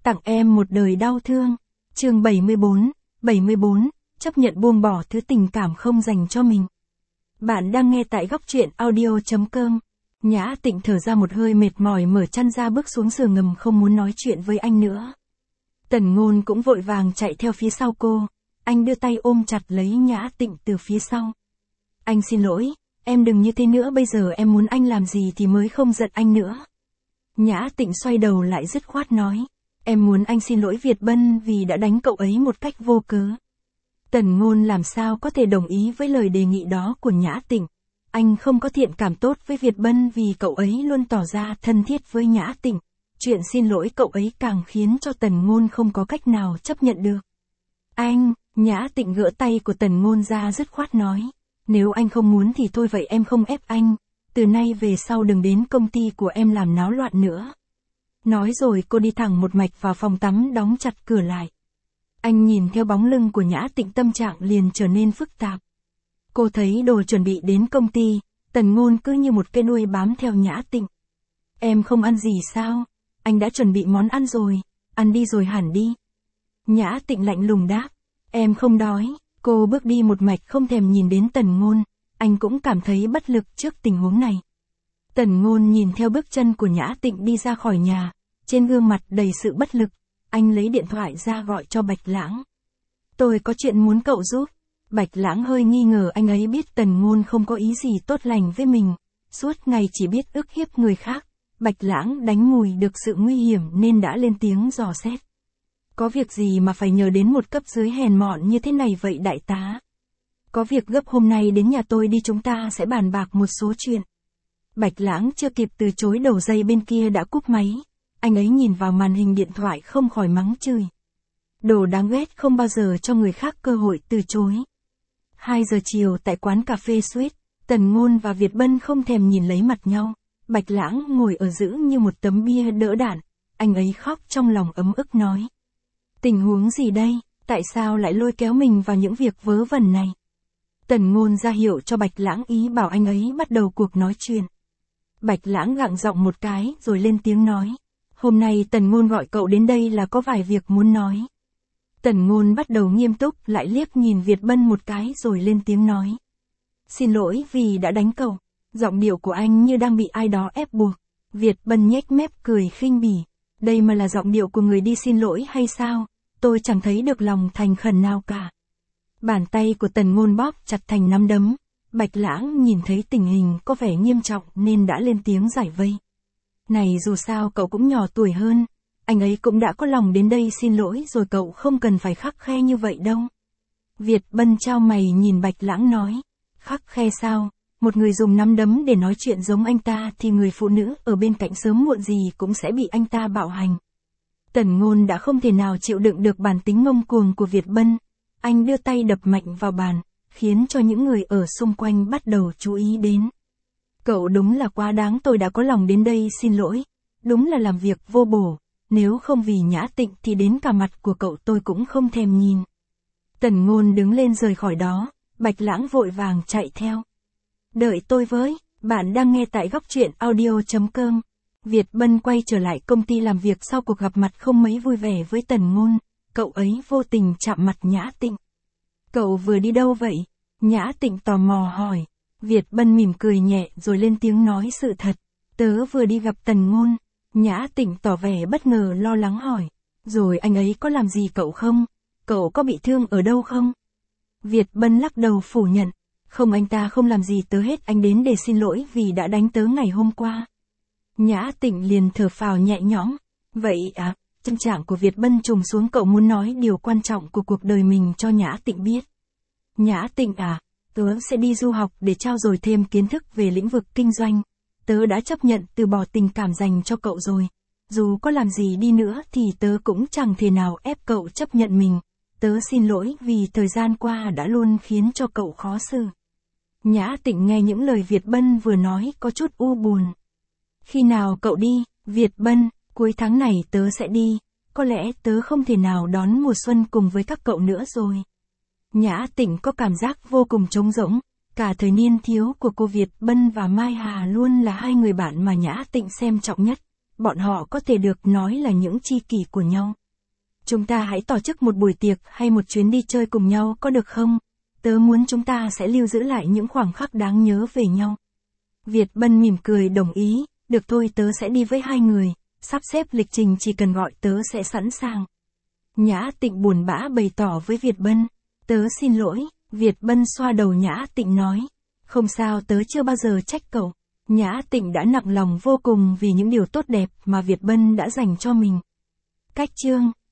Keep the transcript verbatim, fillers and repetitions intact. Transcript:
Tặng em một đời đau thương. Chương bảy mươi bốn, bảy mươi bốn, chấp nhận buông bỏ thứ tình cảm không dành cho mình. Bạn đang nghe tại góc truyện audio chấm com. Nhã Tịnh thở ra một hơi mệt mỏi, mở chăn ra bước xuống giường ngầm, không muốn nói chuyện với anh nữa. Tần Ngôn cũng vội vàng chạy theo phía sau cô. Anh đưa tay ôm chặt lấy Nhã Tịnh từ phía sau. Anh xin lỗi, em đừng như thế nữa, bây giờ em muốn anh làm gì thì mới không giận anh nữa. Nhã Tịnh xoay đầu lại dứt khoát nói. Em muốn anh xin lỗi Việt Bân vì đã đánh cậu ấy một cách vô cớ. Tần Ngôn làm sao có thể đồng ý với lời đề nghị đó của Nhã Tịnh. Anh không có thiện cảm tốt với Việt Bân vì cậu ấy luôn tỏ ra thân thiết với Nhã Tịnh. Chuyện xin lỗi cậu ấy càng khiến cho Tần Ngôn không có cách nào chấp nhận được. Anh, Nhã Tịnh gỡ tay của Tần Ngôn ra dứt khoát nói. Nếu anh không muốn thì thôi vậy em không ép anh. Từ nay về sau đừng đến công ty của em làm náo loạn nữa. Nói rồi cô đi thẳng một mạch vào phòng tắm, đóng chặt cửa lại. Anh nhìn theo bóng lưng của Nhã Tịnh, tâm trạng liền trở nên phức tạp. Cô thấy đồ chuẩn bị đến công ty, Tần Ngôn cứ như một cái đuôi bám theo Nhã Tịnh. Em không ăn gì sao? Anh đã chuẩn bị món ăn rồi, ăn đi rồi hẳn đi. Nhã Tịnh lạnh lùng đáp. Em không đói. Cô bước đi một mạch không thèm nhìn đến Tần Ngôn. Anh cũng cảm thấy bất lực trước tình huống này. Tần Ngôn nhìn theo bước chân của Nhã Tịnh đi ra khỏi nhà, trên gương mặt đầy sự bất lực. Anh lấy điện thoại ra gọi cho Bạch Lãng. Tôi có chuyện muốn cậu giúp. Bạch Lãng hơi nghi ngờ, anh ấy biết Tần Ngôn không có ý gì tốt lành với mình, suốt ngày chỉ biết ức hiếp người khác. Bạch Lãng đánh mùi được sự nguy hiểm nên đã lên tiếng dò xét. Có việc gì mà phải nhờ đến một cấp dưới hèn mọn như thế này vậy đại tá? Có việc gấp, hôm nay đến nhà tôi đi, chúng ta sẽ bàn bạc một số chuyện. Bạch Lãng chưa kịp từ chối, đầu dây bên kia đã cúp máy. Anh ấy nhìn vào màn hình điện thoại không khỏi mắng chửi. Đồ đáng ghét, không bao giờ cho người khác cơ hội từ chối. hai giờ chiều tại quán cà phê Sweet, Tần Ngôn và Việt Bân không thèm nhìn lấy mặt nhau. Bạch Lãng ngồi ở giữ như một tấm bia đỡ đạn. Anh ấy khóc trong lòng ấm ức nói. Tình huống gì đây? Tại sao lại lôi kéo mình vào những việc vớ vẩn này? Tần Ngôn ra hiệu cho Bạch Lãng, ý bảo anh ấy bắt đầu cuộc nói chuyện. Bạch Lãng gặng giọng một cái rồi lên tiếng nói. Hôm nay Tần Ngôn gọi cậu đến đây là có vài việc muốn nói. Tần Ngôn bắt đầu nghiêm túc, lại liếc nhìn Việt Bân một cái rồi lên tiếng nói. Xin lỗi vì đã đánh cậu. Giọng điệu của anh như đang bị ai đó ép buộc. Việt Bân nhếch mép cười khinh bỉ. Đây mà là giọng điệu của người đi xin lỗi hay sao? Tôi chẳng thấy được lòng thành khẩn nào cả. Bàn tay của Tần Ngôn bóp chặt thành nắm đấm. Bạch Lãng nhìn thấy tình hình có vẻ nghiêm trọng nên đã lên tiếng giải vây. Này, dù sao cậu cũng nhỏ tuổi hơn. Anh ấy cũng đã có lòng đến đây xin lỗi rồi, cậu không cần phải khắt khe như vậy đâu. Việt Bân chau mày nhìn Bạch Lãng nói. Khắt khe sao? Một người dùng nắm đấm để nói chuyện giống anh ta thì người phụ nữ ở bên cạnh sớm muộn gì cũng sẽ bị anh ta bạo hành. Tần Ngôn đã không thể nào chịu đựng được bản tính ngông cuồng của Việt Bân. Anh đưa tay đập mạnh vào bàn, khiến cho những người ở xung quanh bắt đầu chú ý đến. Cậu đúng là quá đáng, tôi đã có lòng đến đây xin lỗi. Đúng là làm việc vô bổ. Nếu không vì Nhã Tịnh thì đến cả mặt của cậu tôi cũng không thèm nhìn. Tần Ngôn đứng lên rời khỏi đó. Bạch Lãng vội vàng chạy theo. Đợi tôi với, bạn đang nghe tại góc truyện audio chấm com. Việt Bân quay trở lại công ty làm việc sau cuộc gặp mặt không mấy vui vẻ với Tần Ngôn. Cậu ấy vô tình chạm mặt Nhã Tịnh. Cậu vừa đi đâu vậy? Nhã Tịnh tò mò hỏi. Việt Bân mỉm cười nhẹ rồi lên tiếng nói sự thật. Tớ vừa đi gặp Tần Ngôn. Nhã Tịnh tỏ vẻ bất ngờ lo lắng hỏi. Rồi anh ấy có làm gì cậu không? Cậu có bị thương ở đâu không? Việt Bân lắc đầu phủ nhận. Không, anh ta không làm gì tớ hết, anh đến để xin lỗi vì đã đánh tớ ngày hôm qua. Nhã Tịnh liền thở phào nhẹ nhõm. Vậy à? Tâm trạng của Việt Bân trùng xuống, cậu muốn nói điều quan trọng của cuộc đời mình cho Nhã Tịnh biết. Nhã Tịnh à, tớ sẽ đi du học để trau dồi thêm kiến thức về lĩnh vực kinh doanh. Tớ đã chấp nhận từ bỏ tình cảm dành cho cậu rồi. Dù có làm gì đi nữa thì tớ cũng chẳng thể nào ép cậu chấp nhận mình. Tớ xin lỗi vì thời gian qua đã luôn khiến cho cậu khó xử. Nhã Tịnh nghe những lời Việt Bân vừa nói có chút u buồn. Khi nào cậu đi, Việt Bân? Cuối tháng này tớ sẽ đi. Có lẽ tớ không thể nào đón mùa xuân cùng với các cậu nữa rồi. Nhã Tịnh có cảm giác vô cùng trống rỗng. Cả thời niên thiếu của cô Việt Bân và Mai Hà luôn là hai người bạn mà Nhã Tịnh xem trọng nhất. bọn họ có thể được nói là những tri kỷ của nhau. Chúng ta hãy tổ chức một buổi tiệc hay một chuyến đi chơi cùng nhau có được không? Tớ muốn chúng ta sẽ lưu giữ lại những khoảnh khắc đáng nhớ về nhau. Việt Bân mỉm cười đồng ý, được thôi, tớ sẽ đi với hai người, sắp xếp lịch trình chỉ cần gọi tớ sẽ sẵn sàng. Nhã Tịnh buồn bã bày tỏ với Việt Bân, tớ xin lỗi. Việt Bân xoa đầu Nhã Tịnh nói, không sao, tớ chưa bao giờ trách cậu. Nhã Tịnh đã nặng lòng vô cùng vì những điều tốt đẹp mà Việt Bân đã dành cho mình. Cách chương